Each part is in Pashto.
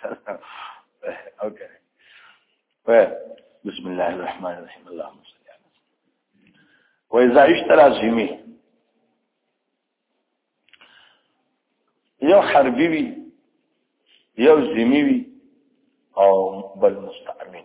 اوكي. بسم الله الرحمن الرحيم. اللهم صل على سيدنا. واذا اشترى ذمي یو حربي وي یو ذمي وي او بل مستعمل.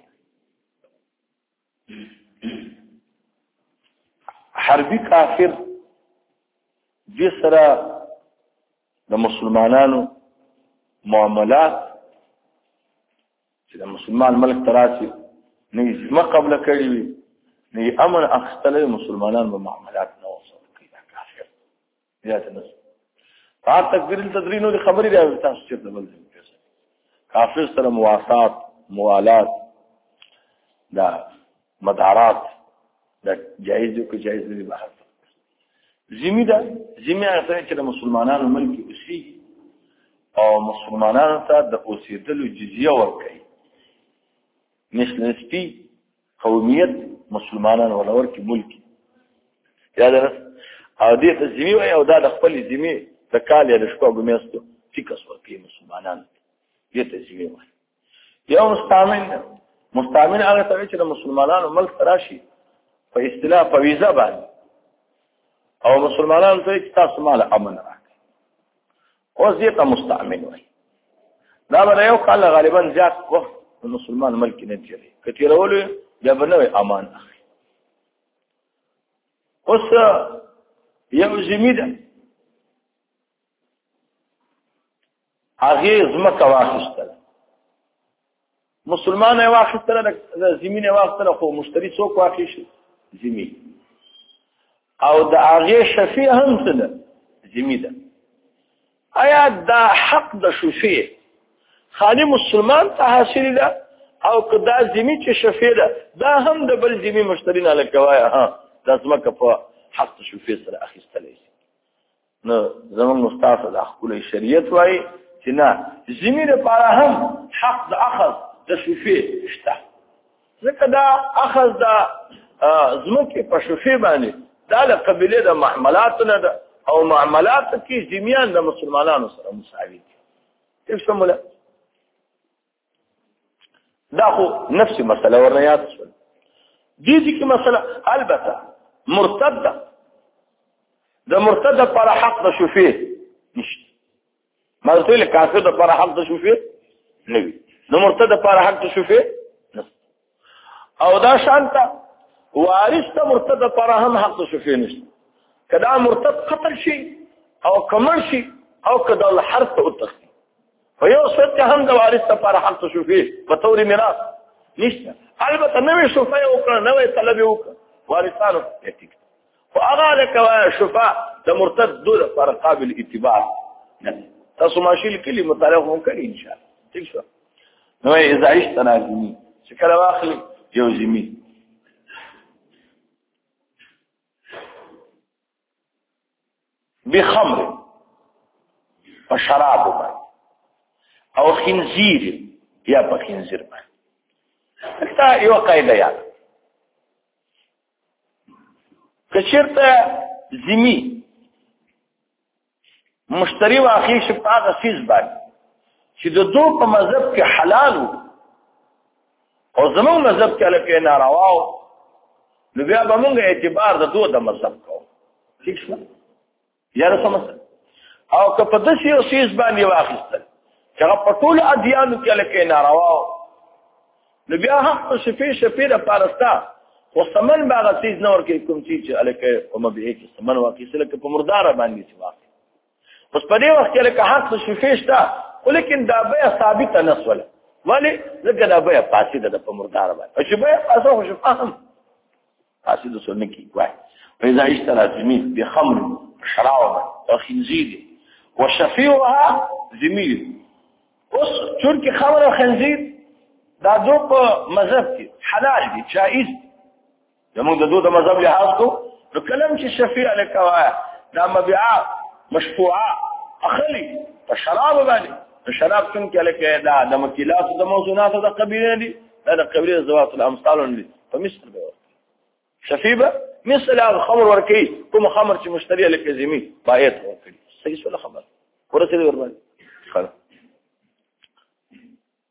حربي کافر دې سره د مسلمانانو معاملات چې د مسلمان ملک تراسي نه ما قبل کړی وي نه امن اخستل مسلمانان په معاملات نه وصل کوي کافر یا تنس تکبیر التدرین او خبرې دی تاسو چې د بل کافر سره مواسات موالات دا مدارات دا جایز او جایز دی بحث ذمہ دا ذمہ هغه چې د مسلمانانو ملک اوسي او مسلمانانو ته د اوسېدلو جزیه ورکړي مثل سپي قومیت مسلمانانو ولور کې ملک یا درس او دې ته ذمہ وي او دا د خپل ذمہ د کال یا د شپږو میاشتو ټیکس ورکړي مسلمانانو دې ته ذمہ وي. یو مستعمل هغه ته چې د مسلمانانو ملک راشي په اصطلاح په ویزا باندې او مسلمانانو ته چې تاسو مال امن راکړي او زیاته مستعمل وي. دا به یو کال غالبا زیات وخت مسلمان ملک نه تیری کتیرولو یا بنوي امان اخلي. اوس یو زمیده هغه زمکه واخیستل مسلمان یې واخیستل د زمینه واخیستل خو مشتری څوک واخیشي زمي او د هغه شفیع هم څه زمیده. آیا دا حق د شفیع خالی مسلمان ته حاصل ده او کدا زمي چې شفیع ده دا هم د بل زمي مشتری نه لکوای ها د زمکه په حق شفیع سره اخیستل شي. نو زمون مستعفى د خپل شریعت وای چې نه زمي لپاره هم حق د اخذ د شفیع شته ځکه دا اخذ د زمکه په شفیع باندې دا له قبيله د معاملات نه ده او معاملات کې زمیان د مسلمانانو سره مساوي دي. څه مولا دا خو نفس مسله ورنيات شو دي کې مسله البته مرتده د مرتده پر حق د شفیع نشته. مرتد کافر د پر حق د شفیع نه وي نو مرتد پر حق د شفیع نشته او دا شانته وارث ته مرتد پر هم حق د شفیع نشته. کدا مرتد قتل شي او کمر شي او کدا الحرب ته وتخي فيو ست هم د وارث ته پر حق د شفیع په تور میراث نشته. البته نوې شفاء وکړه نوې طلب وکړه وارثانو ته وهغه لك شفاء د مرتد دول پر قابل اتباع نه تاسو ماشي کلی مطالعه هم کوي ان شاء الله. ٹھیک شو. نو اذا عشت نازمي شکل واخلي یو زمي بخمر وشراب او خنزير یا په خنزير باندې دا یو قاعده یاد کچرته زمي مشتری واخی شپاغه سیز باندې چې د دوه په مذهب کې حلال او زموږ مذهب کې لکه ناروا نو بیا به موږ اعتبار د دوه د مذهب کوو. ٹھیک شو یا رسمه او که په داسې یو سیز باندې واخیستل چې هغه په ټول ادیانو کې لکه ناروا نو بیا هم شفیع لپاره ستا خو سمن به هغه سیز نه ورکوي کوم چې لکه په مبیعه کې سمن واخیستل لکه په مرداره باندې چې واخیستل اوس په دې وخت کې لکه حق شفیع شته ولیکن دا به ثابته نسوله ولی لکه دا به فاسده ده په مرداره باندې چې به فاسده خو شفاهم فاسده سنه کې وای فإذا اشترى زميل بخمر شراب وخنزير وشفيعها زميل اوس چونکه خمر او خنزير دا دو په مذهب کې حلال دي جائز زموږ د دوه د مذهب لحاظ کو نو کلم چې شفیع لکه دا مبيعه مشفوعه اخلي فشراب باندې شراب څنګه لکه دا د مکیلات د موضوعات د قبيله دي دا د قبيله ذوات الامثال دي فمثل به شفيبه مثل الخمر ورکی کوم خمر چې مشتری لکه زمي باید ورکړي صحیح ولا خبر ورسېږي ورباندې خلاص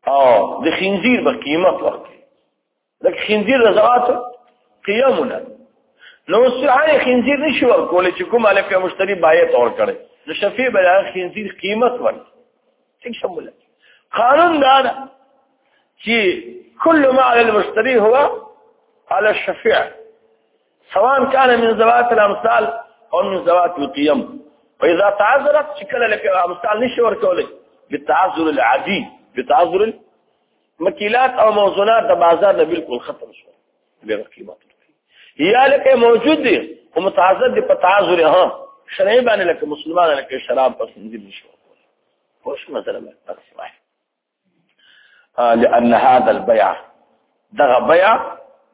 او د خنزیر به قیمت ورکړي لکه خنزیر د زوات قیامونه نو صحیح خنزیر نشي ورکول چې کوم الکه مشتری بایع تور کړي نو شفیع به خنزیر قیمت ورکړي څنګه شموله قانون دا چې كل ما على المشتري هو على الشفيع سواء كان من ذوات الامثال او من ذوات القيم واذا تعذرت شكل لك امثال نشور كولي بالتعذر العادي بتعذر المكيلات او موزونات د بازار نه بالکل ختم شو به قیمت هي لك موجود دي ومتعذر دي په تعذر ها شرعي باندې لك مسلمان لك شراب پسند نشو خوش مثلا تقسيم لأن هذا البيع دغه بيع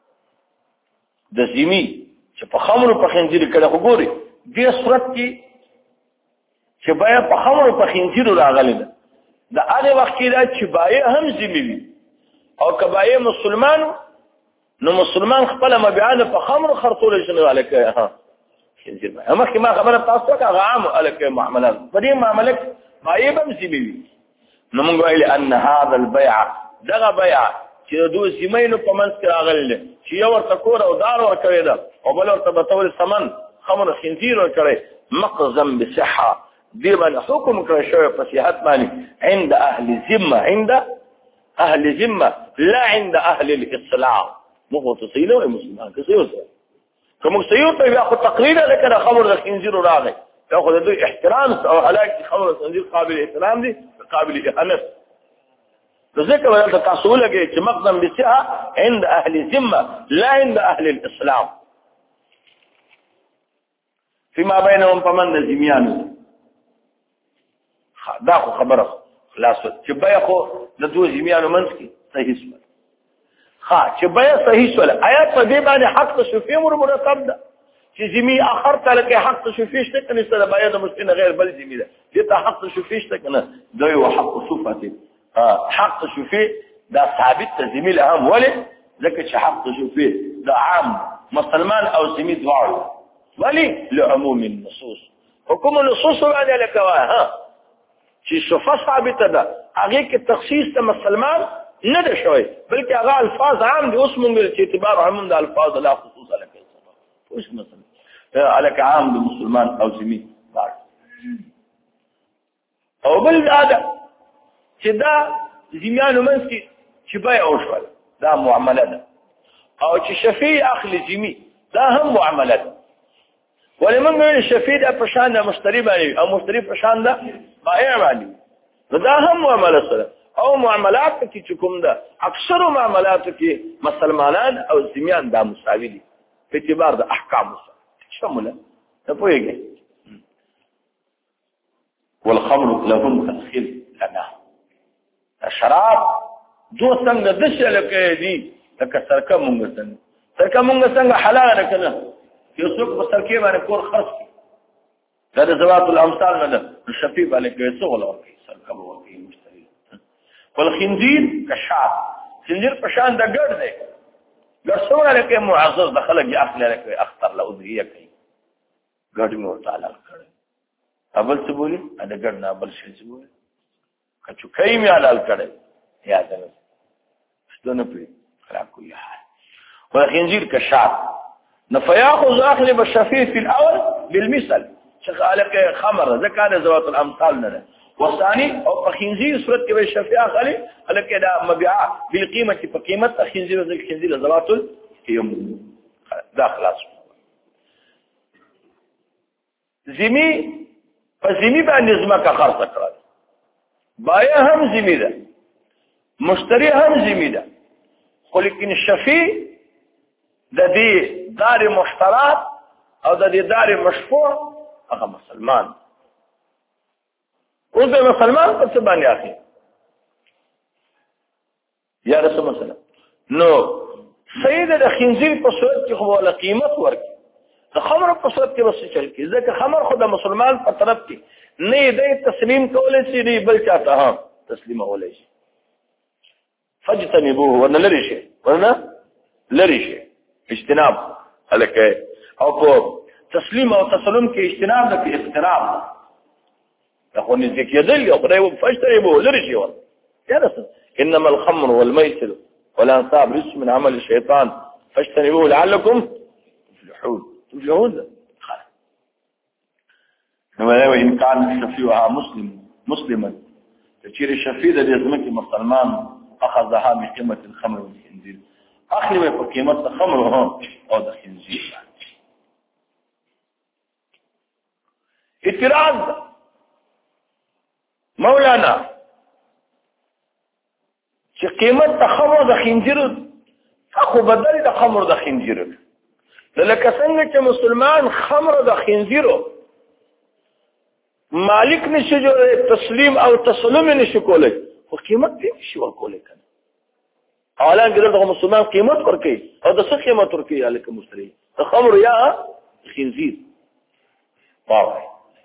د زمي چې په خمر په خنجر کړه خو ګوري دې صورت کې چې بيع په خمر په خنجر راغلی ده د هغه وخت کې دا چې بيع هم زمي وي او کبايه مسلمان نو مسلمان خپل مبيعانه په خمر خرطول شنو الکه ها خنجر ما ما خبره تاسو کا عام الکه معاملات په دې معاملات بيع هم زمي وي نو موږ ویل ان هذا البيع دغه بيع چې دوه زمینو په منځ کې راغلل چې یو ورته کور او دار ورکړی دا او بل ورته بتول سمن خمر خنزیر ورکړی مقزم بصحه دی باندې حکم کړی شوی په صحت باندې عند اهل ذمه عند اهل ذمه لا عند اهل الاصلاح مو تصيله مسلمان کسيوس کوم سيوت بیا خو تقریر لکه خمر الخنزیر راغی تاخذ دوی احترام او علاج خمر الخنزیر قابل احترام دي قابل اهانت ذکر ولته تاسو لګي چې مقدم بسعه عند اهل الذمه لا عند اهل الاسلام فيما بينهم فمن الزميان دا خو خبره خلاص چې بیا خو د دوه زميانو منځ کې صحیح شول چې بیا صحیح شول آیات په دې باندې حق شفیع مرتب ده چې زمي اخر ته لکه حق شفیع شته کني سره بیا د مسلمان غیر بل زمي ده دې ته حق شفیع شته کنه دوی او حق صفته حق شفيع دا ثابت تزميل اهم ولي ذلك حق شفيع دا عام مسلمان او زميل دواعي ولي لعموم النصوص حكم النصوص بعد لك ها شي شفا ثابت دا اغيك التخصيص دا مسلمان ندى شوي بلكي اغا الفاظ عام دي اسمه اعتبار عموم دا الفاظ لا خصوص لك وش مثلا عليك عام دا مسلمان او زميل بعد او بالعاده چې دا زمیانو منځ کې چې بيع وشول دا معامله ده او چې شفیع اخلي زمي دا هم معامله ده ولمن ویل شفیع د پرشان د مشتری باندې او مشتری پرشان د بائع باندې دا هم معامله سره او معاملات کې چې کوم ده اکثر معاملات کې مسلمانان او زمیان دا مساوي دي په اعتبار د احکام سره شامله ته پوهیږي والخمر لهم تسخير لنا شراب دو څنګه د شلکه دي لکه سرکه مونږ څنګه حلال نه کنه یو څوک په سرکه باندې کور خرڅ دا د زوات الامثال نه ده شفیع باندې کې څو غلا کوي سرکه ورکوي مشتری والخنزير كشعب خنزير په شان د ګډ دی ګرځول لکه معزز د خلک یې اخلي لکه اختر له ودریه کوي ګډ مو تعالی کړی اول څه بولی دا ګډ نه بل شي څه بولی کچو کای می حلال کړي یاد نه ستونه پی خراب کوي حال والخنزير كشعب نفياخذ اخلي بالشفيع في الاول بالمثل شغالك خمر ذكر ذوات الامثال نه والثاني او خنزير صورت کې بالشفيع اخلي لکه دا مبيع بالقيمه په قیمت خنزير ذکر خنزير ذوات اليوم دا خلاص زمي فزمي باندې زمکه خرڅ کړل بائع هم زمي ده مشتري هم زمي ده خو لیکن شفیع د دې دار مشترات او د دې دار مشفوع هغه مسلمان او د مسلمان په څه باندې اخی یا رسول الله نو سید د خنزیر په صورت کې خو ولا قیمت ورکړي د خمر په صورت کې بس چل کې ځکه خمر خو د مسلمان په طرف کې نه دې تسلیم کولای شي نه بل چاته ها تسلیم کولای شي فاجتنبوه ورنه لري شي ورنه لري شي اجتناب الکه او په تسلیم او تسلم کې اجتناب د کې اقتراب دا خو نه ذکر دی او خدای و فاجتنبوه لري شي ورنه یا رسول انما الخمر والميسر والانصاب رجس من عمل الشيطان فاجتنبوه لعلكم تفلحون. وإن كان الشفيعها مسلما تشير الشفيع دي زمكي مسلمان أخذها بقيمة الخمر والخنزير أخلي بقيمة الخمر أو الخنزير. اعتراض مولانا چې قیمت د خمر د خنزیر خو بدل د خمر د خنزیر لکه څنګه چې مسلمان خمر د خنزیرو مالک نشي جوړ تسلیم او تسلیم نشي کولای خو قیمت دې نشي ورکولای کنه حالا ګرځي مسلمان قیمت ورکړي او د څه قیمت ورکړي الکه مشتری د خمر یا خنزیر واو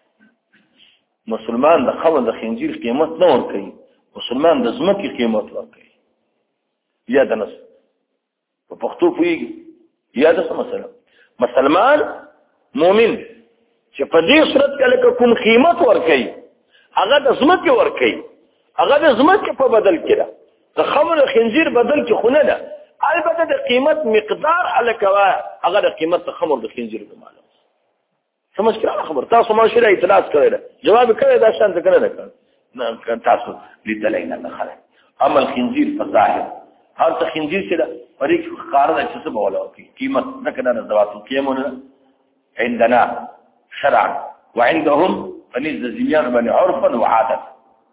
مسلمان د خمر د خنزیر قیمت نه ورکړي مسلمان د زمکي قیمت ورکړي یا د نس په پښتو پویږي یا د څه مسلمان مؤمن چې په دې صورت کې لکه کوم قیمت ورکړي هغه د زمکي ورکړي هغه د زمکي په بدل کې ده د خمر خنزیر بدل کې خونه ده البته د قیمت مقدار الکوا هغه د قیمت د خمر د خنزیر په معلوم سمجھ کړه خبر تاسو ما شری اعتراض کړی جواب کړی دا شان څه کړی نه تاسو لیدلای نه خلک عمل خنزیر په ظاهر هر څه خنزیر چې دا پرې قرار ده چې څه بوله کی قیمت نه کړه نه زواتو قیمونه عندنا شرعا وعندهم فنيز الزميان بني عرفا وعادة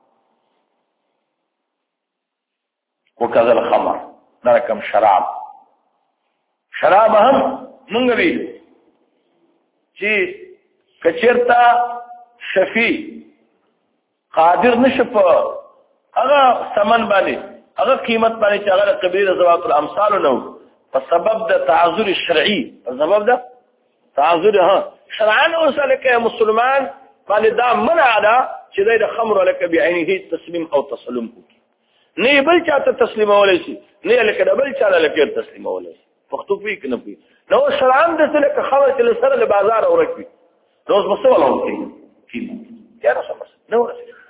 وكذا الخمر نركم شراب هم منغري چې کچرتا شفی قادر نشپ هغه ثمن باندې هغه قیمت باندې چې هغه کبیره زوات الامثال نو په سبب د تعذر الشرعي سبب د تعذر شرعان اوسلک مسلمان باندې دا منع ده چې د خمر لك بعينه تسلیم او تسلم کوي نه بل چاته تسلیم ولای شي نه لکه بل چاله لکه تسلیم ولای شي پښتو پی کنه پی نو شرعان د څه لکه خمر چې سره له بازار اورکوي روز مسول اورکوي کیمه یا رسول نو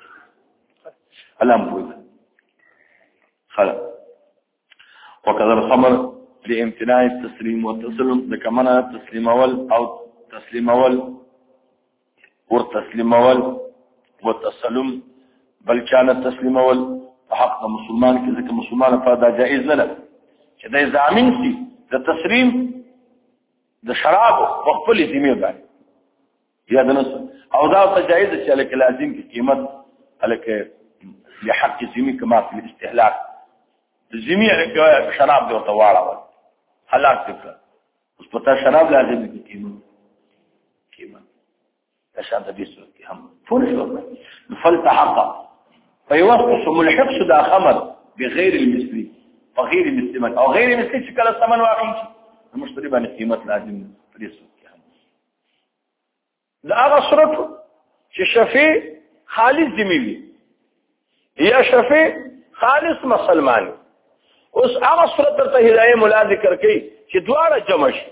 الان پوي خلاص وكذا الخمر لامتناع التسليم والتسلم لكمنا تسليم اول او تسليم اول والتسليم اول والتسلم بل كان التسليم اول حق مسلمان كذلك مسلمان فهذا جائز له كذا زامن سي ده تسليم ده شراب وقبل ذمه بعد يا ده نص او ده جائز شيء لك لازم قيمه لك لحق ذمه كما في الاستهلاك الذمه لك شراب ده طواله هلاك فكره اوس پتا شراب لازم دي قیمه عشان د دې صورت کې هم ټول شو فلتحق فيوصف ملحق شدا خمر بغير المثلي وغير المسلم او غير المثلي چې کله ثمن واقع شي المشتري باندې قیمت لازم په دې صورت کې هم دا هغه صورت چې شفیع خالص ذمي یا شفیع خالص مسلمان اوس هغه صورت ته هدايه مولا ذکر کوي چې دواړه جمع شي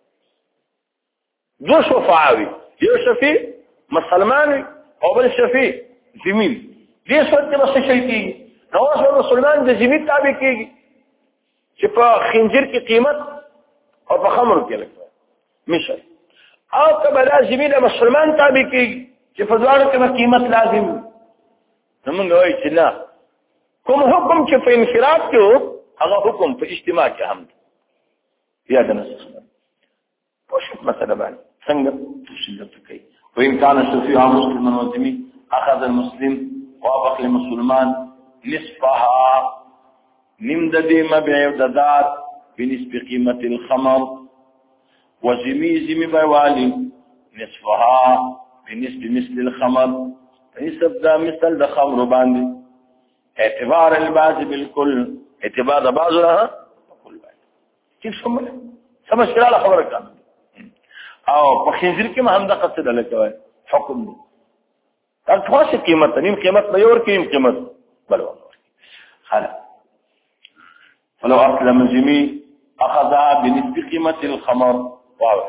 دو شفاعوي یو شفیع مسلمان او بل شفیع ذمي دې صورت کې څه شي کیږي نو اوس مسلمان د ذمي تابع کیږي چې په خنجر کې قیمت او په خمر کې لګي مشه او کبلا ذمي د مسلمان تابع کیږي چې په دواړو کې قیمت لازم زمونږ وایي چې نه کوم حکم چې په انفراد کې هغه حکم په اجتماع کې هم یا د نص پوښتنه مثلا باندې څنګه تفصیل کوي وإن كان الشفيع مسلما وذمي أخذ المسلم وافق للمسلمان نصفها نمدد مبيع وددار بنسب قيمة الخمر وذمي بيوالي نصفها بنسب مثل الخمر نسب ذا مثل الخمر باندي اعتبار البعض بالكل اعتبار بعض لها وكل بعض كيف سمش كلا خبرك عنه او په خنزیر کې هم د قصد لکوي حکم دی تاسو خاصه قیمت نیم قیمت به ور کې قیمت بل ور خلا فلو اسلم جميع اخذها بنسبه قيمه الخمر واو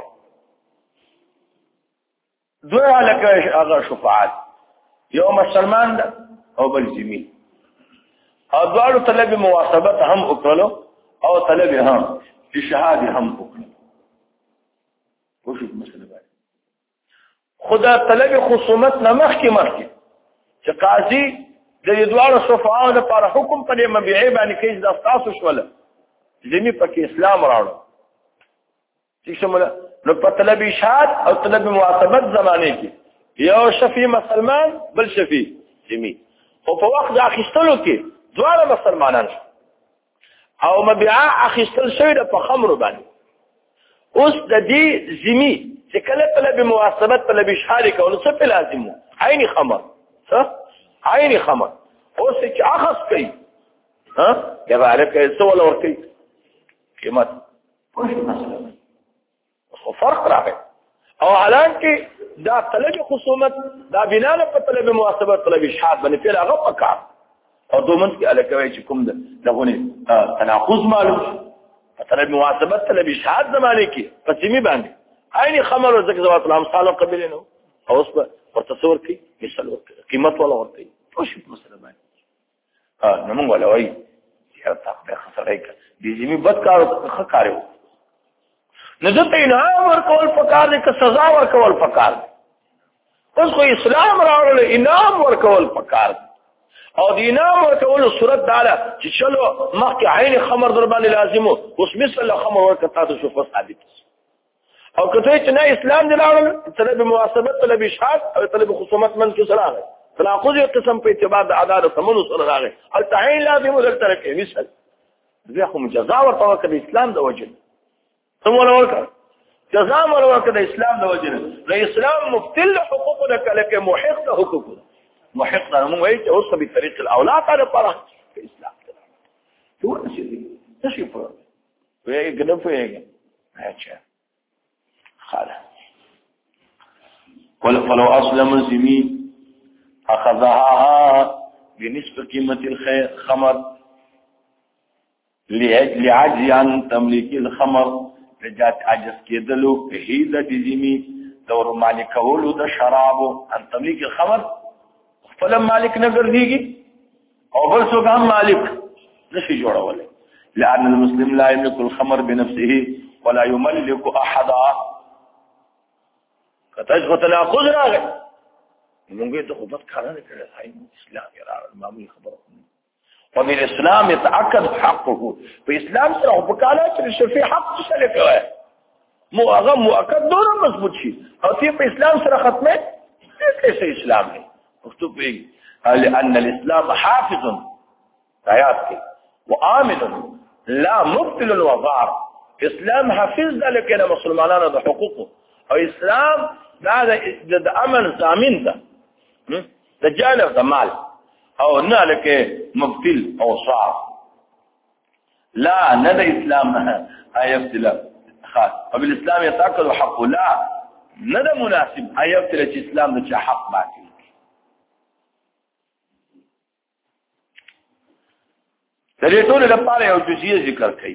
دوه لك هغه شفاعات يوم السلمان او بل جميع او دواړو طلب مواسبت هم وکړلو او طلب هم شهاد هم وکړلو. وشو مسله باندې خدا طلب خصومت نمخ کې مخکې چې قاضي د دوړو صفاو لپاره حکم په مبيعي باندې کې د اساس شوله ځینې پکې اسلام راوړو چې شموله نو په طلب اشهاد او طلب مواسبت زمانه کې یو شفیع مسلمان بل شفیع ذمي او په وخت د اخیستلو کې دوړو مسلمانان او مبيعا اخیستل شوی د په خمر باندې اوس د دې ذمي چې کله طلب مواسبت طلب اشهاد کول څه په لازمو عین خمر ها عین خمر اوس چې اخص کوي ها کذالک سوال ورته قیمت پوښ مسله خو فرق راغی او حالان کې دا طلب خصومت دا بنا له طلب مواسبت طلب اشهاد باندې پیل هغه پکار او دومن کې الکوي چې کوم دغه تناقض معلوم طلب مواسبت طلب اشهاد زمانه کې قسمی باندې عین خمر او ذکر ذوات الامثال قبل نو او اوس په تصور کې مثال ورته قیمت ولا ورته پوښ مسله باندې نو موږ ولا وای چې تاسو خسرای دي زمي بد کارو نو دته انعام ورکول پکار دي که سزا ورکول پکار دي اوس خو اسلام راوړل انعام ورکول پکار دي او د انعام ورکول صورت داله چې چلو مخکې عین خمر در باندې لازمو اوس مثل خمر ورکړه تاسو شو ثابت او کته چې نه اسلام دی راوړل طلب مواسبت طلب اشهاد او طلب خصومت من کې سره راغی تناقض یو قسم په اعتبار د عدالت سمون سره راغی التعین لازم ولر کې مثل زه خو جزاء ورته وکړ اسلام د وجه ثمره ورکړه جزاء ورکړه د اسلام د وجه نه اسلام مبتل حقوق د کله کې محق د حقوق محق د موږ وایي چې اوس په طریق الاولاد لپاره اسلام ته څه دي څه په وایي ګنه په یې اچھا خاله ولو اسلم الزمي اخذها بنصف قيمه الخمر لعجز عن تمليك الخمر رجعت عجز کېدلو په هیله د ذمي دور مالکولو د شرابو ان تمليك الخمر خپل مالک نه ګرځيږي او بل څوک هم مالک نشي جوړولای لأن المسلم لا يملك الخمر بنفسه ولا يملك احدا کتاج تناقض راغی موږ ته خو بد کار نه کړی اسلام یې راغلی معمولی خبره وبالاسلام يتاكد حقه په اسلام سره په کاله چې شفیع حق څه کوي مو هغه مؤکد دور مضبوط شي او چې په اسلام سره ختمه څه اسلام نه مكتوب ايه لان الاسلام حافظ آیات کې وآمن لا مبطل وضار اسلام حافظ لکه مسلمانانو د حقوقو او اسلام دا د امن ضامن ده د جانب د مال او نه لکه مبطل او صعب لا ند اسلام ايبتل خاص وبالاسلام يتاكد حقه لا ند مناسب ايبتل اسلام د حق باقي دې ټول لپاره یو جزئیه ذکر کړي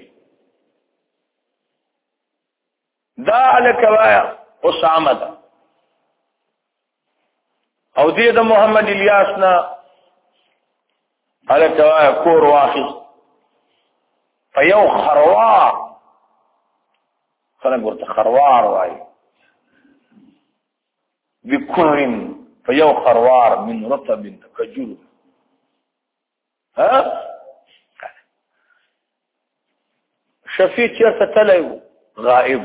دا الکوایا اسامه ده او دې د محمد الیاس نه الکوایا کور واخذ فیو خروار خلک ورته خروار وایي بکورن فیو خروار من رطب کجور ها شفیع چیرته تلایو غائب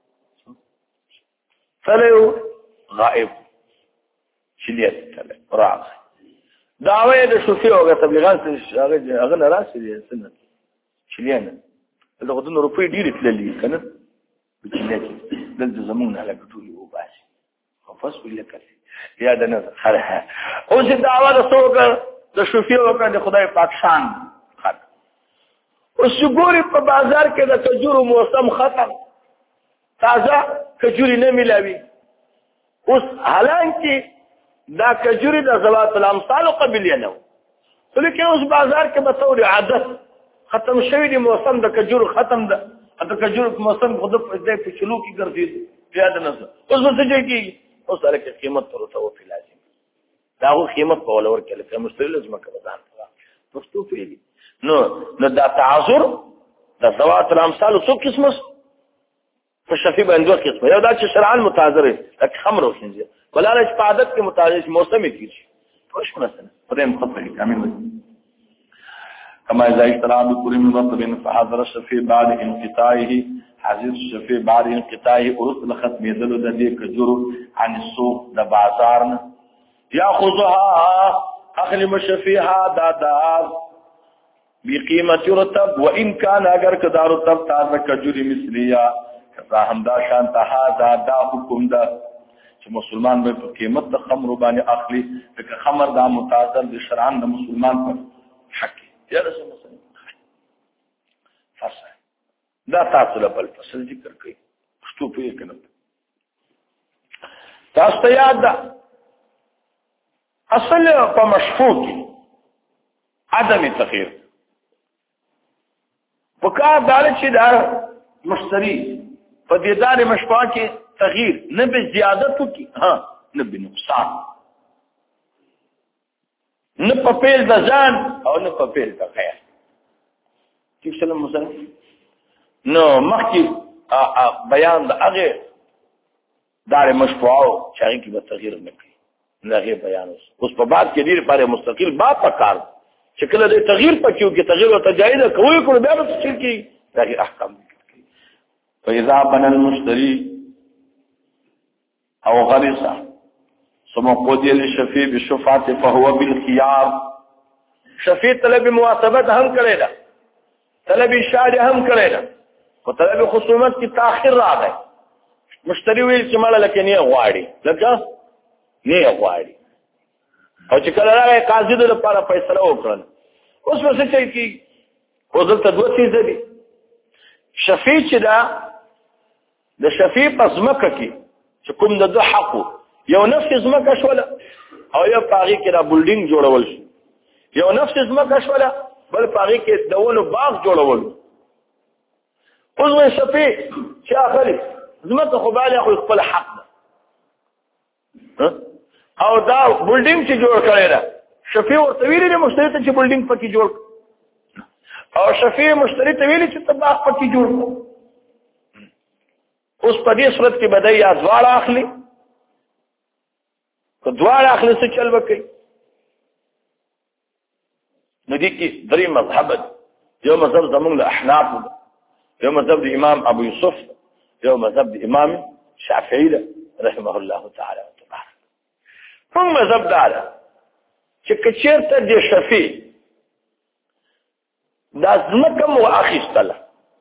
تلایو غائب چلیت تلایو راغ دعوی د شفیع او تبلیغات هغه نه راسي دي سنت چلیانه دغه د روپی ډیره تللی کنه بچلیت دلته زمونږه لا ګټولي و باسي خفص ولکه یا د نظر خره او چې دعوه د څوک د شفیع او د خدای پاک شان اوس ګوري په بازار کې د کجورو موسم ختم تازه کجوري نه ملاوي اوس حالان کې دا کجوري د زوات الامثال قبلیه نه ولیکن اوس بازار کې به تور عادت ختم شوی دی موسم د کجورو ختم ده د کجورو موسم خود په دې په چلو کې ګرځي زیاده نه اوس څه کوي اوس سره کې قیمت تر تو په لازم دا هو قیمت په ولور کې لکه مستقل لازم کړه پښتو پیږي نو دا تعذر د ذوات الامثال څو قسمه په شفیع باندې دوه قسمه یو دا چې شرعاً متعذر لکه خمر او خنزیر بلاله چې په عادت کې متعذر موسمي کیږي خوش مثلا خدای مخفي کامل وي كما اذا اشترى بكل من رطب فحضر الشفيع بعد انقطاعه حاضر الشفيع بعد انقطاعه ورسل ختم يدل د دې کجورو عن السوق د بازارنا ياخذها اخل مشفيها دادار بقيمه رطب وان كان اگر کدار رطب تازه کجوري مثليه کذا همدا شان ته دا حکم ده چې مسلمان به په قیمت د خمر باندې اخلي چې خمر دا متعذر د شرعاً د مسلمان پر حق یا رسول الله صلی الله علیه وسلم فصل دا تاسو له بل فصل ذکر کوي پښتو په کې نه تاسو ته یاد ده اصل په مشفوع کې عدم تغییر وکړه دا چې دا مشتری په دې دار مشفوع کې تغییر نه به زیادت کی ها نه به نقصان نه په پیل د ځان او نه په پیل د غیر چې سلام مسلم نو مخکې بیان د هغه دار مشفوع چې هغه کې به تغییر نه کوي نه هغه بیان اوس په بعد کې ډیر لپاره مستقل با پکار چې کله د تغییر پکې کې تغییر او تجاهل کوي کول بیا به څه کوي دغه احکام کوي فاذا بنى المشتري او غرسه ثم قضي للشفيع بالشفعه فهو بالخيار شفيع طلب مواسبت هم کړي دا طلب اشاره هم کړي دا او طلب خصومت کی تاخير راغی مشتری ویل چې مال لکه نه غواړي لکه نه غواړي او چې کله راغی قاضي د لپاره فیصله وکړل اوس څه کوي کی او دلته دوه څه دي شفيع چې دا د شفيع پس مکه کې چې کوم د حق یو نفس زمکه شوله او یو پاغي کې را بلډینګ جوړول شي یو نفس زمکه شوله بل پاغي کې دونو باغ جوړول اوس وې شفيع چې اخلي زمکه خو باندې خو خپل حق او دا بلډینګ چې جوړ کړی دا شفيع ورته ویلي مشتری ته چې بلډینګ پکې جوړ او شفيع مشتری ته ویلي چې باغ پکې جوړ اوس په دې صورت کې بدای ازوار اخلي که دواړه اخلي څه چل وکړي نو دي کې درې مذهب یو مذهب زموږ له احناف یو مذهب د امام ابو یوسف یو مذهب د امام شافعي رحمه الله تعالی وتبارک کوم مذهب دا چې کچېرته د شفيع دا ځمکه مو اخیستله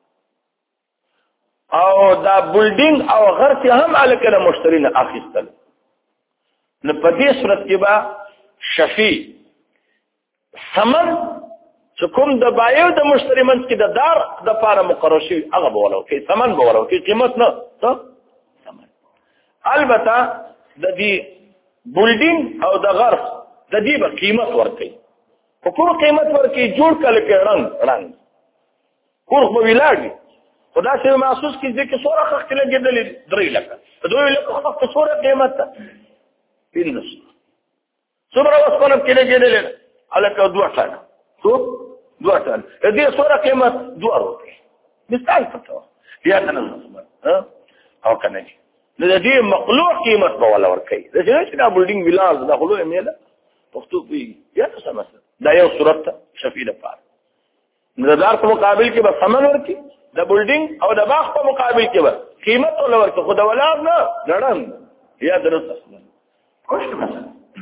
او دا بلډینګ او غرفه هم الکه مشتری نه اخیستل نو په دې صورت کې با شفيع ثمن چې کوم د بایو د مشتری منځ کې د دار د لپاره مقرر شي هغه به ولو کې ثمن به ولو کې قیمت نه ثمن البته د دې بلډینګ او د غرف د دې به قیمت ورکړي په کوم قیمت ورکړي جوړ کله کې رنگ کور خو ویلاږي خدا سے محسوس کیجئے کہ سورہ خخت لگے دلی 3 لکھ 2 لکھ خخت سورہ قیمت تا 300 سورہ وسپنم کې لگے دلی الک 2 ټن تو 2 ټن دې سورہ قیمت 2 روپے مثال پتو بیا نه او کنه دې مقلوع قیمت په ولا ور کوي چې دا بلډینګ ویلاز دا خلو ایمیل پښتو پی یا څه مثلا دا یو صورت شفیع لپاره نظر په مقابل کې به ثمن ورکی د بلډینګ او د باغ په مقابل کې به قیمت ولور کې خود ولاد نه لړم یا درته خوش مثلا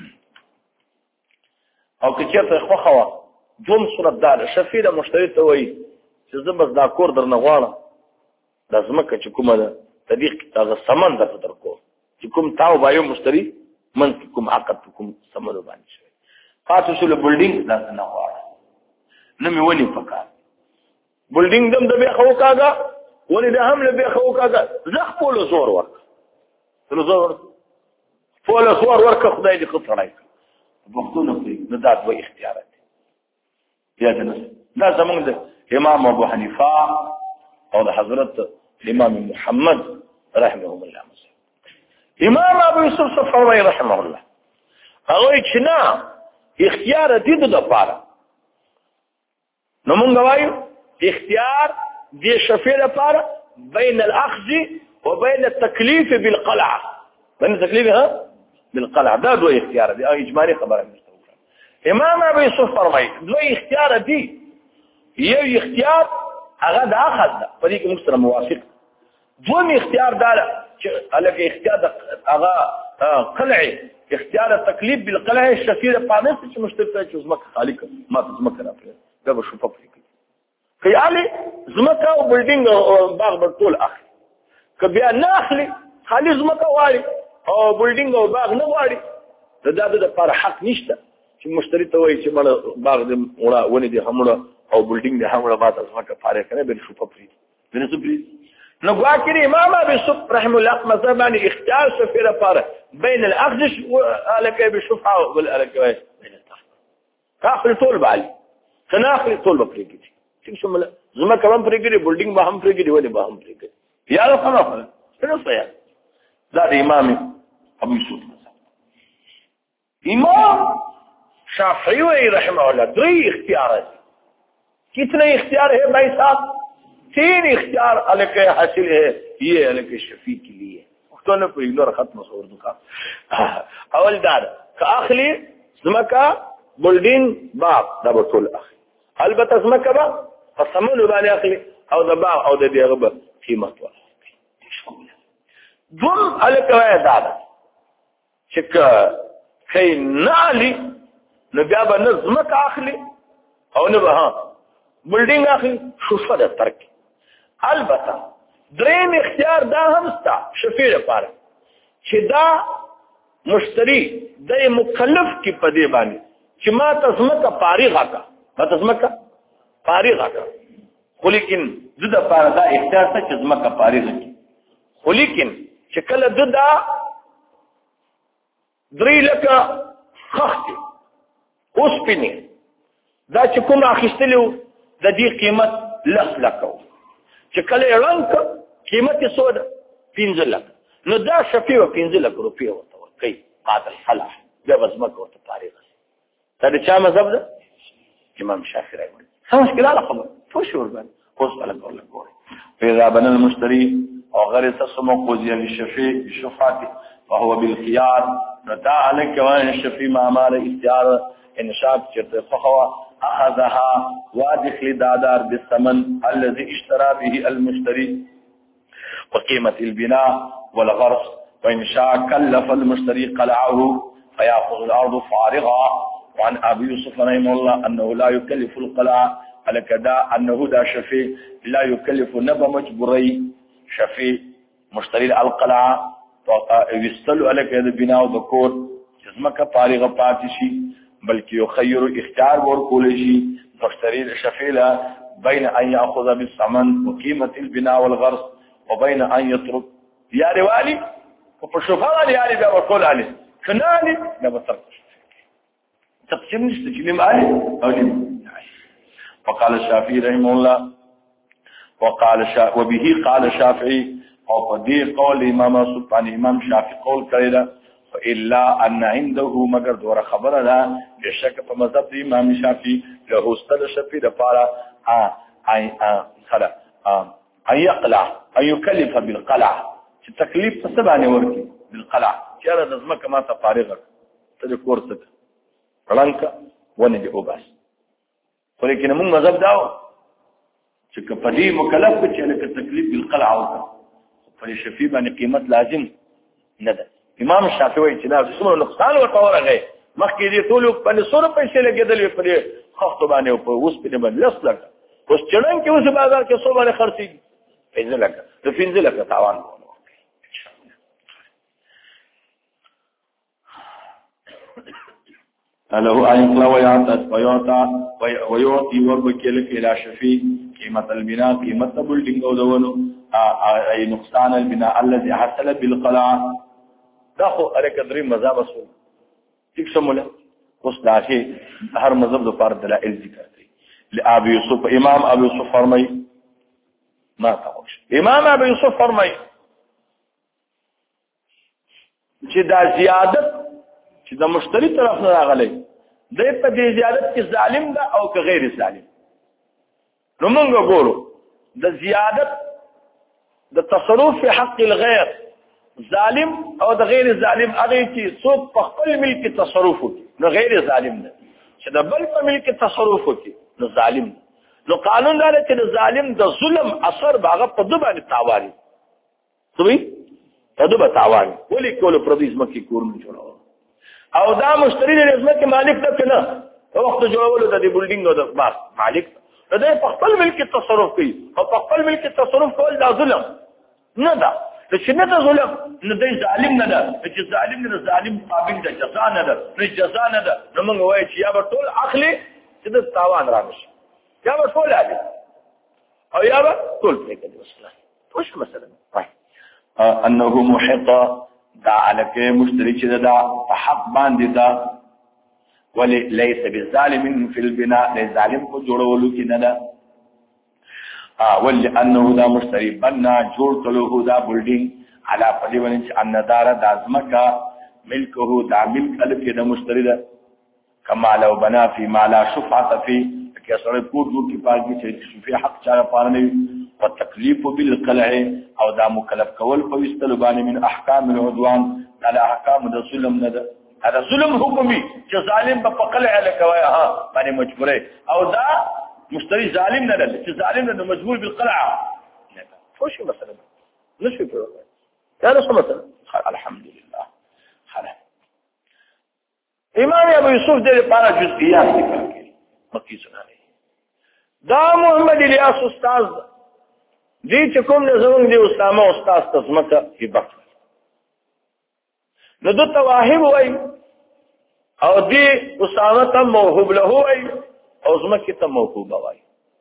او که چېرته خو خوا دوم صورت دار شفیع د مشتری ته وایي چې زه بس دا کور درنه غواړم د ځمکه چې کومه ده تدې هغه سمن درته درکو چې کوم تاو بایو مشتری من کوم عقد کوم سمن باندې شوی پاتې شو له بلډینګ دا نه غواړم نه مې ونی پکار بلډینګ دم د به خو کاګه ولې د هم له به خو کاګه زخ په زور ورک له زور په زور ورک خدای دې خطرای وختونه په ندات و اختیارات یا دا زمونږ د امام ابو حنیفه او د حضرت امام محمد رحمه الله امام ابو یوسف صفوی رحمه الله هغه چې نه اختیار دې د لپاره نو مونږ وایو اختیار دې شفیع لپاره بین الاخذ وبين التكليف بالقلعه بين التكليف بالقلعه دا دوه اختیار دي اجمالي خبره مستوفى امام ابي يوسف فرمای دوه اختیار دي یو اختیار هغه د اخذ په دې کې موږ سره موافق دوه اختیار دا چې الګ اختیار هغه قلعي اختیار التكليف بالقلعه الشفيع پانس چې مشترک چې زمکه خالق ما زمکه راځي دا به شو په خیالي زمکه او بلډینګ او باغ ټول اخلي کبیا نه اخلي خالي زمکه واړي او بلډینګ او باغ نه واړي دا د پر حق نشته چې مشتری ته وایي چې مړ باغ دې وړه ونی دې همړه او بلډینګ دې همړه ماته زمکه فارغ کړي بل شو په پری دنه څه پری نو ګواکري امام ابي يوسف رحم الله مذهب باندې اختیار شفيع لپاره بين الاخذ والك بالشفعه والالك بين التخت اخر طول بعلي خنا اخر طول بفريقي څنګه مله زمکه هم پرېږدي بلډینګ به هم پرېږدي ولې به هم پرېږدي یا له خلاصه څه څه دا د امام ابو يوسف امام شافعي رحمه الله درې اختیارات कितने اختیار है भाई साहब 3 اختیار अलग हासिल है ये अलग शफी के लिए वक्तों ने कोई इग्नोर खत्म हो दुका اول دار كاخلي زمکه بلډینګ باغ دا ټول اخلي البته زمکه به فسمنو باندې اخلي او د باغ او د دغه به قیمت ورکړي دوم الکوي دا چې کای نالي نو بیا به زمکه اخلي او نه به بلډینګ اخلي شوفه د ترک البته دریم اختیار دا هم ستا شفیع لپاره چې دا مشتری د مکلف کی پدې باندې چې ما تزمکه فارغه کا ما تزمکه فارغه کا خو لیکن د لپاره دا اختیار څه چې زمکه فارغه کی خو لیکن چې کله د دا درې لکه خخت اوس پینې دا چې کوم اخیستلو د دې قیمت لس لکو چې کله رنګ قیمت یې سود 15 لک نو دا شفیع 15 لک روپیه ورته ورکړي قاتل حلال بیا زمکه ورته فارغه دا د چا مذهب ده امام شافعي راوړي څه مشکل لا خبر څه شور باندې اوس الګ ورلګوري فاذا بن المشتري او غير تسمو قضيه للشفيع بشفعته وهو بالخيار ردا عليك وان الشفيع ما مال اختيار انشاء چرته فخوا اخذها وادخل دادار بالثمن الذي اشترى به المشتري وقيمه البناء والغرس وان شاء كلف المشتري قلعه فياخذ الارض فارغه وعن ابي يوسف رحمه الله انه لا يكلف القلعه على كذا انه دا شفيع لا يكلف نبا مجبري شفيع مشتري القلعه ويستلو على كذا بناء ذكور جسمك فارغه پاتشي بلکې يخير اختيار ورکول شي مشتري شفيع بين ان ياخذ بالثمن وقيمه البناء والغرس وبين ان يترك يا روالي فشوفها يا ربي ورکول عليه كنالي نبتر تقسيم نستجلم عليه او لم وقال الشافعي رحمه الله وبه قال الشافعي او بدي قول امام سبحان امام شافعي قول کړی فإلا أن عنده مگر دور خبره ده بشک په مذهب دی امام شافعي له استل شفیع لپاره ان يقلع ان يكلف بالقلع چې تکلیف څه باندې ورکی بالقلع چې را د زمکه ما ته فارغه ته کورسه رنګ ونه دی وباس ولیکن موږ مذهب داو چې کپدی مکلف چې لکه تکلیف بالقلع او په شفیع باندې قیمت لازم نه ده امام شافعي چې دا څومره نقصان ورته ورغی مخکې دې ټول باندې سره پیسې لګېدلې په دې خفت باندې او په اوس په باندې لس لګ اوس چړن کې اوس بازار کې څو باندې خرڅي 15 لګ د 15 لګ تاوان له ايقلا ويعطي وربكل الى شفيع قيمه البناء قيمه البلدنگ او دونو اي نقصان البناء الذي حصل بالقلعه دا خو ارکه درې مذهب اصول ټیک سموله اوس دا شی هر مذهب د فرض دلائل ذکر کوي لابي يوسف امام ابي يوسف فرمای ما تاوش امام ابي يوسف فرمای چې دا زیادت چې د مشتری طرف نه راغلی دی په دې زیادت کې ظالم ده او که غیر ظالم نو موږ ګورو د زیادت د تصرف په حق الغیر ظالم او د غیر ظالم هغه چې څوک په خپل ملک تصرف کوي نو غیر ظالم نه چې د بل په ملک تصرف کوي نو ظالم نو قانون دا چې د ظالم د ظلم اثر باغه په دوه باندې تاواني دوی په دوه تاواني ولي کول پردیس مکه کورونه جوړو او دا مشتری د ځمکې مالک ته نه وخت جوړولو د دې بلډینګ او د باغ مالک دا په خپل ملک تصرف کوي او په خپل ملک تصرف کول دا ظلم نه ده چې نه ده ظلم نه دی ظالم نه ده چې ظالم نه ظالم قابل ده جزا نه ده نه جزا نه ده نو موږ وایو چې یا به ټول اخلي چې د تاوان رانشي یا به ټول اخلي او یا به ټول پرېږدي وسله وش مثلا انه محيط دا علکه مشتری چې دا په حق باندې دا ولی ليس بالظالم في البناء لظالم کو جوړولو کې نه ده ولی انه دا مشتری بنا جوړ کړو دا بلډینګ علا پدی ونچې ان دار د ازمکا ملکه دا ملک الکه د مشتری ده کما لو بنا فی ما لا شفعه فی کې سره کو جوړ کی پاږي چې شفیع حق چا پالنه او تکلیف بالقلع او دا مکلف کول په استل باندې من احکام العدوان على احکام د ظلم نه ده هذا ظلم حکومي چې ظالم په قلع لکوي ها باندې مجبوره او دا مشتری ظالم نه ده چې ظالم نه مجبور بالقلع خو شي مثلا نشي په دا څه مثلا الحمد لله خلاص امام ابو یوسف دې لپاره جزئیات ذکر کړي مکی سنانه دا محمد الیاس استاد دې چې کوم زمونږ دی اسامه استاد تسمکه هبه نو د تواهب وای او دې اسامه ته موهوب له وای او زمکه ته موهوب وای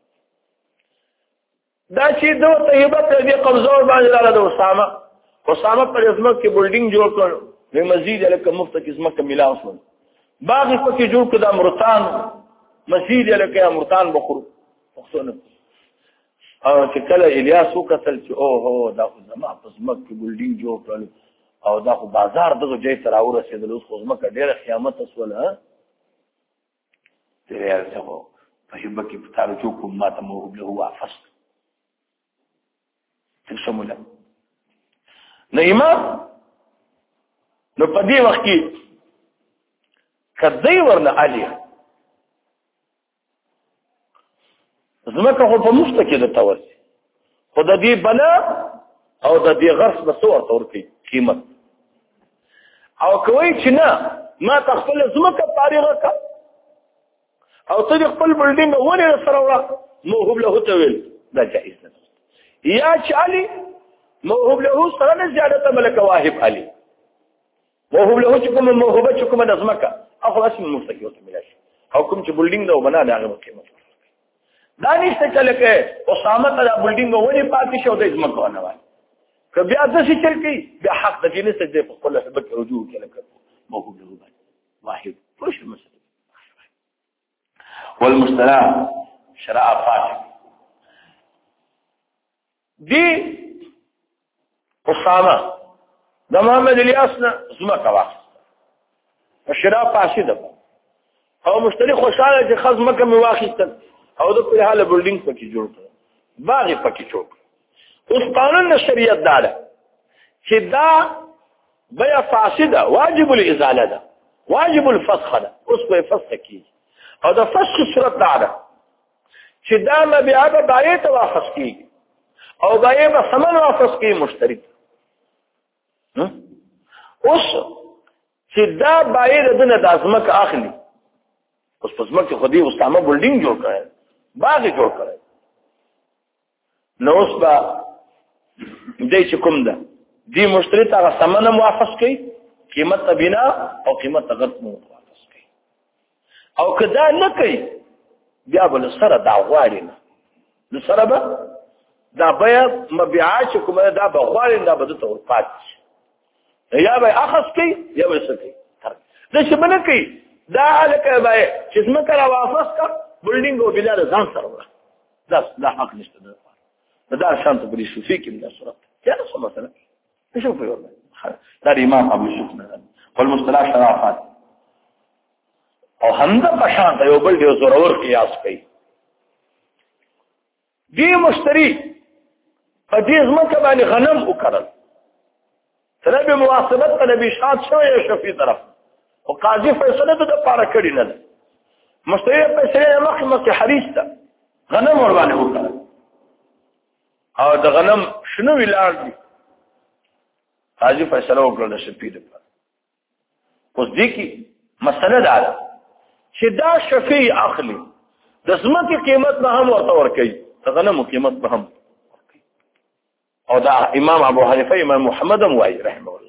دا چې دوه طیبه ته دې قبضه باندې لاله اسامه پر زمکه بلډینګ جوړ کړ نو مزید لکه مفت کې زمکه ملاو شو باغ پکې جوړ کړ د امرتان مزید لکه امرتان بخورو پښتون او چې کله الیاس وکتل چې او هو دا زما په زمکه بلډینګ جوړ کړ او دا خو بازار دغه ځای ته راورسېدل اوس خو زمکه ډېره قیامت اسوله ته یې څنګه په هیبه کې پتار چوکو ما ته مو له هو افس څه شموله نو امام نو په دې وخت کې کدی ورنه علي زمکه خو په مفت کې د توسي خو د دې بنا او د دې غرس به څو ورته ورکي قیمت او کوي چې نه ما تخپل زمکه فارغه کا او ته خپل بلډینګ ورې سره وړه موهوب له ته ویل دا جائز نه یا چې علي موهوب له سره نه زیادت ملک واهب علي موهوب له چې کوم موهوبه چې کوم د زمکه اخلاص من مستقیو ته ملاشي حکم چې بلډینګ دا بنا دا هغه قیمت دا نشته چې لکه اسامه ته بلډینګ ورې پاتې شو د زمکه ونه وای که بیا د څه چل کی بیا حق د دې نسته د خپل حبت رجوع کله موهوب له واحد پوش مسله والمستلا شراء فاتح دي اسامه د محمد الیاس نه زمکه واخیسته شراء فاسده او مشتری خوشاله چې خز مکه می واخیستل او د په حاله بلډینګ پکې جوړ کړ باغ پکې جوړ اوس قانون د شریعت دا ده چې دا بیا فاسده واجب الازاله ده واجب الفسخ ده اوس په فسخ کې او د فسخ صورت دا ده چې دا مبيع به بایع ته واپس کیږي او بایع به ثمن واپس کیږي مشتری اوس چې دا بایع دنه د ازمکه اخلي اوس په ځمکه خو دې اسامه بلډینګ جوړ کړی باغ جوړ کړی نو اوس به دې چې کوم ده دې مشتری ته ثمن واپس کوي قیمت بنا او قیمت غلط مو واپس کوي او کدا نه کوي بیا بل سره دا غواړي نه سره به دا بیا مبيعات کومه دا به غواړي دا به ته ورپات یا به اخص کوي یا به سکی دا چې بنه کوي دا الکه به چې څنګه را واپس کا بلډینګ او بلاد ځان سره وره دا حق نشته دا شانت بلی شوفي کې دا صورت کله څه مثلا شوف والله دا امام ابو یوسف نه والمصطلح شرافات او همدا په شانت یو بل دی زورور قیاس کوي دی مشتری په دې ځمکه باندې غنم وکړل طلب مواسبت طلب اشاعت شوی شفیع طرف او قاضي فیصله د پاره کړی نه ده مشتری فیصله مخکې حریص ده غنم ور باندې وکړل او د غنم شنو ویلار دي قاضي فیصله وکړه د شفیع لپاره اوس دې کې مسله ده چې دا شفیع اخلي د ځمکې قیمت نه هم ورته ورکوي د غنمو قیمت به هم او دا امام ابو حنیفه امام محمد هم وایي رحمه الله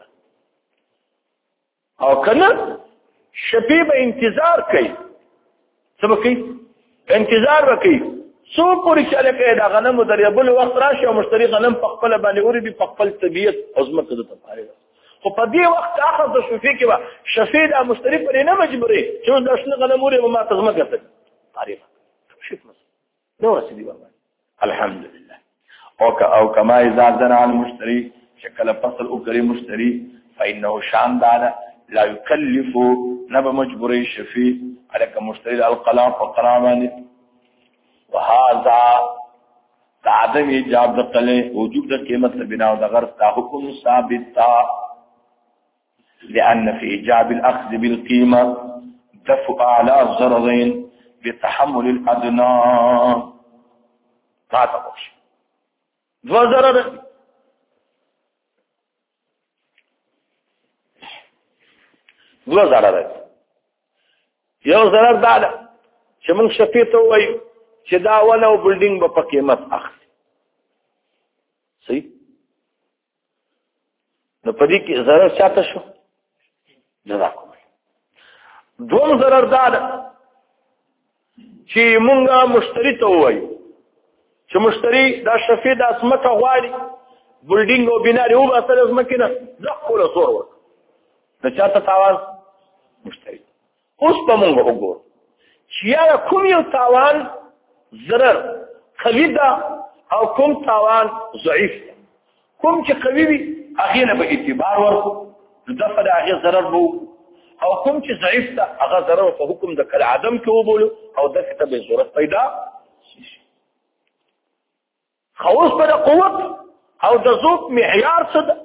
او کنه شفیع به انتظار کوي څه به کوي انتظار وکړي څو پورې چې لکه دا غنمو دریا بل وخت راشي او مشتری غنم په خپل باندې اوري په خپل طبيعت عظمت د تفاریغ خو په دې وخت اخر د شفیع کې شفیع د مشتری پر نه مجبوري چې د شنو غنمو لري ما تزمه کوي تعریف شوف نو رسیدي والله الحمدلله او كما اذا زرع المشتري شكل فصل اوكري مشتري فانه شان دار لا يكلف نب مجبوري شفيع عليك مشتري القلام فقرابان وهذا عدم ایجاب د قله وجوب د قیمت بنا او د غرض کا حکم ثابت لان في ایجاب الاخذ بالقيمه دفع اعلى الضررين بتحمل الادنى تاطوش دو ضرر یو ضرر دا ده چې موږ شفیع ته وایو چې دا ونه او بلډینګ به په قیمت اخلي صحیح نو په دې کې ضرر چاته شو جزاکم دوم ضرر دا ده چې موږ مشتری ته وایو چې مشتری دا شفیع د اسمته غواړي بلډینګ او بناري او اصل اسمه نه ځکه زور ورک د چاته تاوان مشتری اوس په موږ وګورو چې یا کوم یو تاوان ضرر قوي ده او کوم تاوان ضعیف ده کوم چې قوي وي هغه نه به اعتبار ورکو دغه د هغه ضرر وو او کوم چې ضعیف ده هغه ضرر په حکم د کل عدم کې وبولو او دغه ته به ضرورت پیدا خوص پر قوت او د ذوق معیار څه ده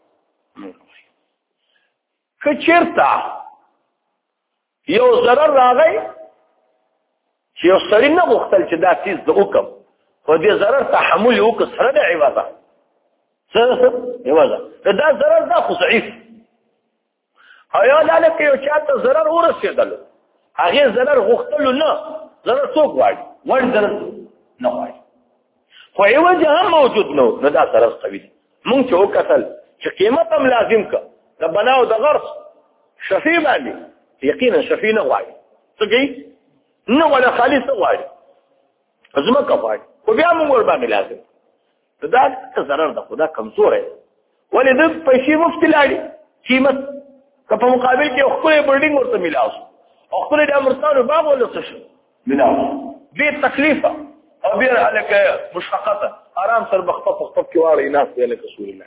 کچرتا یو ضرر راغی چې یو سړی نه غوښتل چې دا چیز د وکم خو دې ضرر تحمل وکړ سره د عوضه څه عوضه دا ضرر دا خو ضعیف او یا لکه یو چاته ضرر ورسېدل هغه ضرر غوښتل نه ضرر څوک واړي وړ ضرر نه واړي خو عوض هم موجود نو دا ضرر قوي دي مونږ چې وکتل چې قیمت هم لازم کا د بناو د غرض شفیع باندې یقینا شفیع نه واړي څه کوي نه ولا خالص غواړي ازما کفاړي خو بیا موږ ور باندې لازم دا ضرر ده خدا کمزور دی ولې د پیسې مفت لاړي قیمت په مقابل کې خپل بلډینګ ورته ملاوس او خپل د امرستانو باغ ولا څه شي ملاوس دې تکلیفه او بیا الک مشقته آرام سره بخطف کې واړی ناس دی لکه رسول الله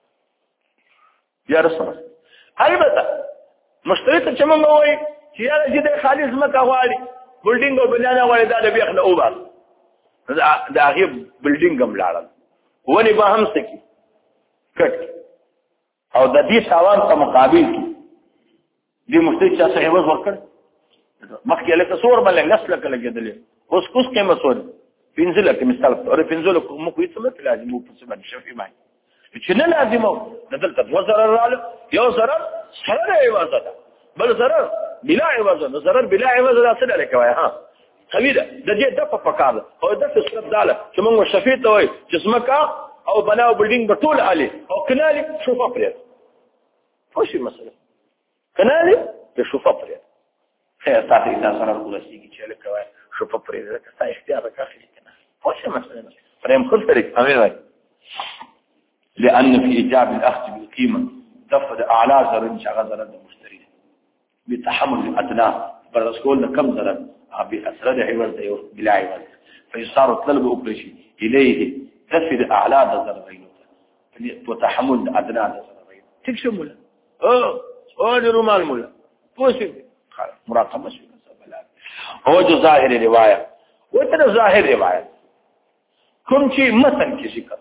یا رسول البته مشتری ته چې موږ وایي چې یا دې خالص مکه غواړي بلډینګ او بنانا غواړي دا د بیخ نه اوباس دا هغه بلډینګ هم لاړل ونی به هم سکی کټ او د دې تاوان په مقابل کې دې مشتری چې څه عوض وکړ مخکې له تصور باندې نسل کله کېدلې اوس کوس کې مسول پنځله کې مثال او پنځله مو کوی څه مثال لازم مو په څه باندې شفیع مای چې نه لازم دلته د ضرر رااله یو ضرر سره عوض ده بل ضرر بلا عوض نه ضرر بلا عوض لا څه لکه وای ها خلیده د دې د په پکار او د څه داله چې موږ شفیع ته وای چې سمکا او بناو بلډینګ په ټول علي او کنالي شوفه پرې خوشي مسله کنالي ته شوفه پرې خیر تاسو دا سره ورسیږي چې لکه وای شوفه پرې ده تاسو اختیار راکړئ کنه خوشي مسله فریم خپل طریق امين وای لان في ايجاب الاخذ بالقيمه تفض اعلى ضرر شغل ضرر المشتري بتحمل الادنى برسكول كم ضرر بأسرد عوض بلا عوض فيصار الطلب أبرشي إليه تفد أعلى ضررين وتحمل أدنى ضررين تكشف مولا رمال مولا بوسي مراقبة هو جو ظاهر رواية وتنا ظاهر رواية کوم چې متن کې ذکر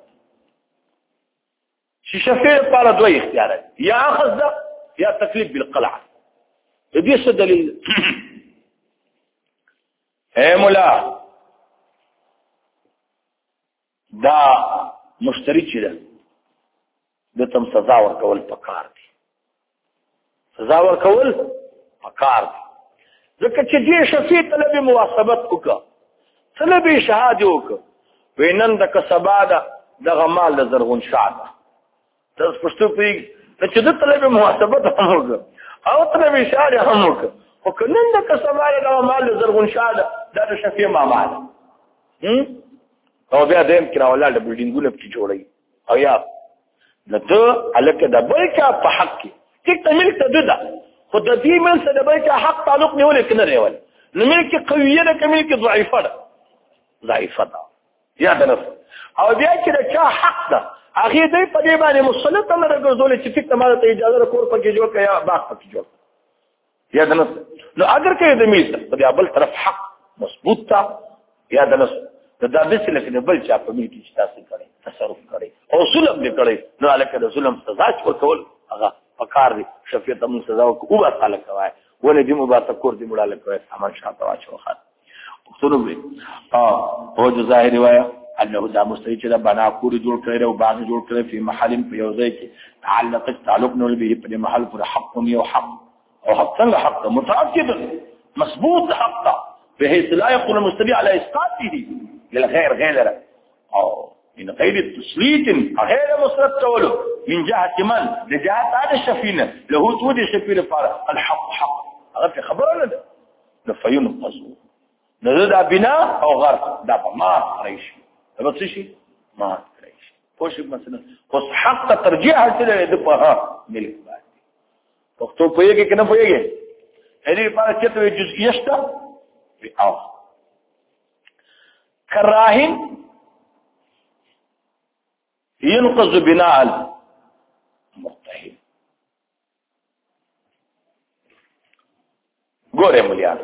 چې شفیع لپاره دوه اختیارات یا اخذ ده یا تکلیف بالقلعه دې څه دلیل اے مولا دا مشتری چې ده د تم سزا ورکول پکار دي سزا ورکول پکار دي ځکه چې دې شفیع طلب مواسبت وکړه طلب شهادت وکړه وینن د کسبا ده دغه مال د زرغون شاده تاسو پښتو پیږي چې د طلب مواسبت هم وکړه او طلب شهادت هم وکړه او کنن د کسبا ده مال د زرغون شاده د شفیع مامال او بیا دیم کرا ولاړ د بلډینګونو په جوړي او یا نو الکه د بل چا په حق کې چې تملک ته ده خو د دې من سره د بل چا حق تعلق نیول کنه ریول نو ملک قویه ده کمل کې ضعیفه ده یا د نفس او بیا چې د چا حق ده هغه دې په دې باندې مسلط نه راګرځول چې فکر ماده ته اجازه کور پکې جوړ کړه یا باغ پکې جوړ یا د نفس نو اگر کې د میز په بل طرف حق مضبوط تا یا د نفس دا د څه لکه بل چا په ملک کې تاسو کړی تصرف کړی او ظلم دې کړی نو الکه د ظلم سزا ورکول هغه پکار دي شفیع تم سزا او تعالی کوي ولې دې مبارک کور دې مړاله کوي سامان شاته واچو خاط وختونه وي او د ظاهر روایت انه دا مستوی چې دا بنا کور جوړ کړی او باغ جوړ کړی په محل په یو ځای کې تعلق نو به په محل پر حق یو حق او حق څنګه حق متأكد مضبوط حق بحيث لا يقول المستبيع على اسقاطه للغير غيره او من غير تسليط غير مسرت تولو من جهة من لجهة هذا الشفينة له تودي الشفينة الحق حق هذا خبر لنا فينقصوا نزد بناء او غرق دا ما ريشي بس شيء ما ريشي پوش مثلا اوس حق ترجیح حاصل دی په ملک باندې پښتو پوهیږي کنه پوهیږي هدي لپاره چې ته جزئیه شته او كراهن ينقض بناء المرتهن ګوره مليان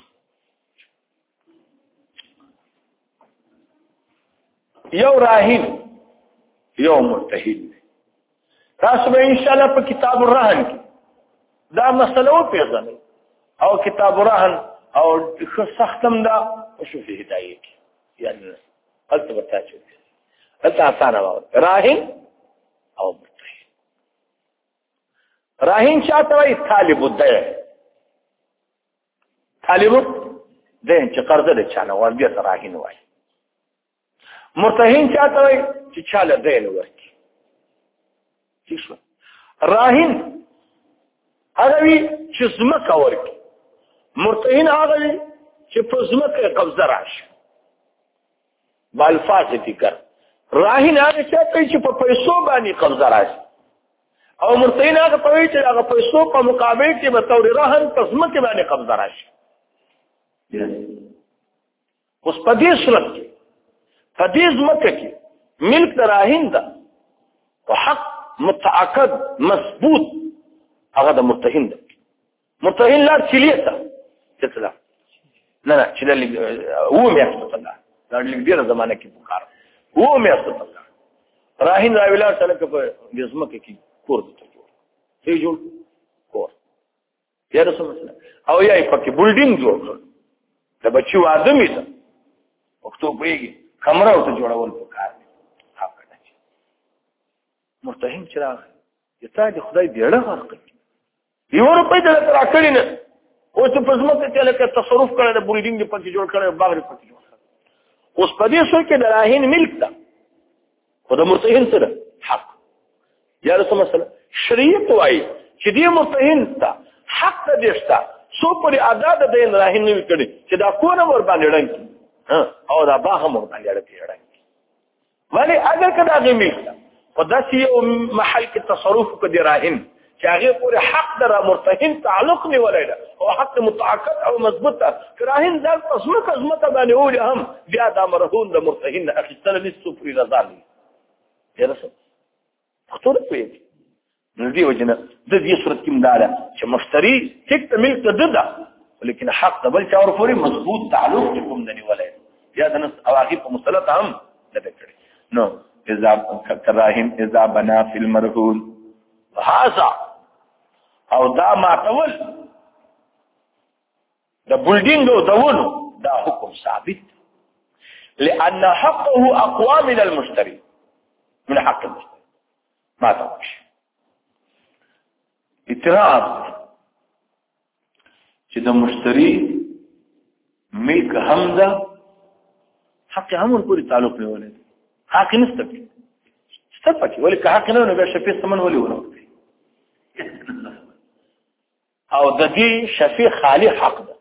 یو راهن یو مرتهن تاسو به ان شاء الله په کتاب الرهن دا مسله او پیژنئ او کتاب الرهن او سختم دا شو فيه هدايه يعني قلت بتاچو انت اسانه راهن او مرتهن راهن چاته وي طالب الدين طالب دین چې قرض له چانه ور بیا راهن وای مرتهن چاته وي چې چاله دین ورکی ٹھیک شو راهن هغه وی چې زمکه ورکی مرتهن هغه وی چې په زمکه قبضه راشي بالفاظ ذکر راهن هغه چې په پیسو باندې قبضه راشي او مرتهن هغه په وی چې هغه پیسو په مقابل کې به تور رهن په زمکه باندې قبضه راشي اوس په دې صورت کې په دې زمکه کې ملک راهن ده او حق متعاقد مضبوط هغه د مرتهن ده مرتهن لا چلیته تطلع نه چې له هو میاشت طلع دا ډیره زمانه کې بخار هو میاشت طلع راهن راویلا سره په دې زمکه کې کور ته جوړ کور یا رسول الله او یا پکې بلډینګ جوړ کړ د بچو ادمي ته وختو پیږي کمره او ته جوړول پکار دي حق نه مرتهن چراغ یته د خدای بیړه غرق یو روپۍ ته راکړی نه اوس په ځمکه کې لکه تصرف کړی د بلډینګ په کې جوړ کړی باغ په کې جوړ کړی اوس په دې شو کې د راهن ملک ده خو د مرتهن سره حق یا رسول الله شریعت وايي چې دې مرتهن ته حق دې شته سو پر ادا د دین راهن نه کړي چې دا کونه ور باندې ډنګ او دا باغ مور باندې ډنګ ولی اگر کدا غمی خداسي یو محل کې تصرف کړي راهن چې هغه پر حق در مرتهن تعلق نه ولایدا او حق متعاقد او مضبوطه راهن دا اسمه باندې اول هم بیا دا مرهون د مرتهن اخستل نسو پر رضا نه یرسه خطر پیږي ندی وجنه د دې صورت کې مداره چې مشتری ټیک ته ملک ده ولیکن حق بل چا ور پوری مضبوط تعلق کوم دني ولای یا د نس اواخی په مصلحت هم کړي نو اذا کراهن اذا بنا فی المرهون هذا او دا ماتول د بلډینګ او دونو دا حکم ثابت لأن حقه اقوى من المشتري من حق المشتري ما توقش اعتراض چې د مشتری ملک هم ده حق هم پوری تعلق نه ولې حق نشته ستپتی ولې که حق نه بیا شفیع ثمن ولې ورته او د دې شفیع خالی حق ده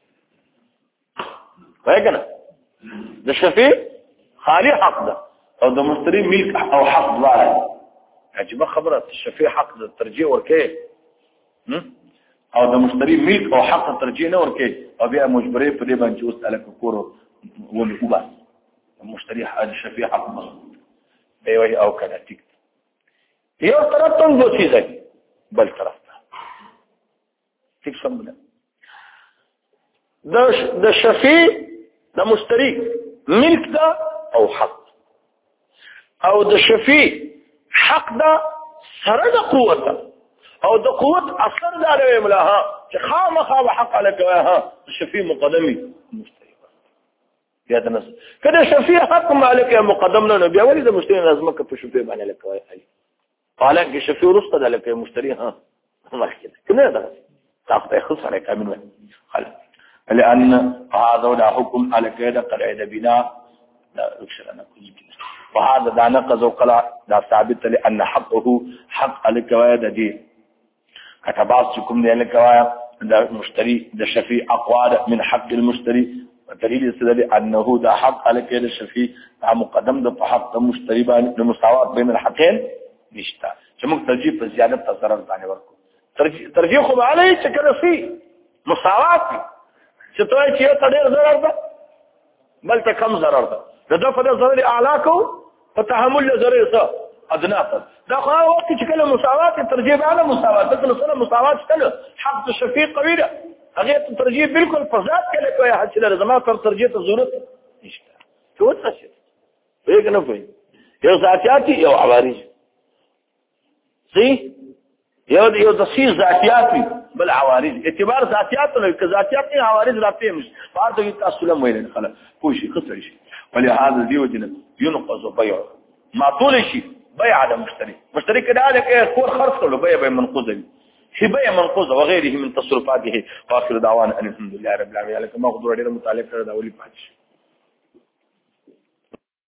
وای کنه د شفیع خالی حق ده او د مشتری ملک او حق دواړه عجیب خبره شفیع حق د ترجیح ورکه او د مشتری ملک او حق ترجیح نه ورکه او بیا مجبرې په دې باندې اوس الک کورو ولې وبا مشتری حق شفیع حق مضبوط دی وای او کله ټیک یو طرف ته دو چیز دی بل طرف ته ټیک څنګه د شفیع د مشتری ملک دا او حق او د شفیع حق دا سره د قوت او د قوت اثر دا دی ملاها چې خامخا حق علیکه ها شفیع مقدمي مشتری بیا د نس کله شفیع حق مالک مقدم نه بیا ولې د مشتری لازمه کې په شفیع باندې لکوي حالانکه شفیع ورسته د لکه مشتری ها مخکې کنه دا تاسو خو سره کامل خل لأن هذا لا حكم على كذا قرعد بنا لا أكشرنا كل كده وهذا دا نقض وقلع دا ثابت لأن حقه حق على كوايا دي كتباسكم دي على كوايا دا مشتري دا شفيع أقوال من حق المشتري والدليل يستدل أنه دا حق على كذا الشفيع دا مقدم دا حق المشتري لمساواة بين الحقين نشتا شمك ترجيح بزيادة تصرف ثاني وركو ترجيحهم عليه شكرا فيه مساواة چې توای چې یو ډېر ضرر ده بل ته کم ضرر ده د په ضرر اعلی کو په تحمل ضرر څه ادنا دا خو وخت چې کله مساوات ترجیح اعلی مساوات کله سره مساوات کله حق شفیع قوی ده هغه ترجیح بالکل په ذات کې کوي حد له زما تر ترجیح ته ضرورت نشته څه وڅ شي وګ نه پوي یو ذاتياتي یو عوارض صحیح یو د سي ذاتياتي بل عوارض اعتبار ذاتيات نه ک ذاتيات نه عوارض راته مش بعد یو تاسو له ویل خلاص کوئی شي خسر شي ولهذا دي وجنه ينقض بيع ما طول شي بيع على مشتري كذلك كور خرص له بيع منقوضه هي بيع منقوضه وغيره من تصرفاته واخر دعوانا ان الحمد لله رب العالمين لكن ما قدر عليه متعلق دا ولي باج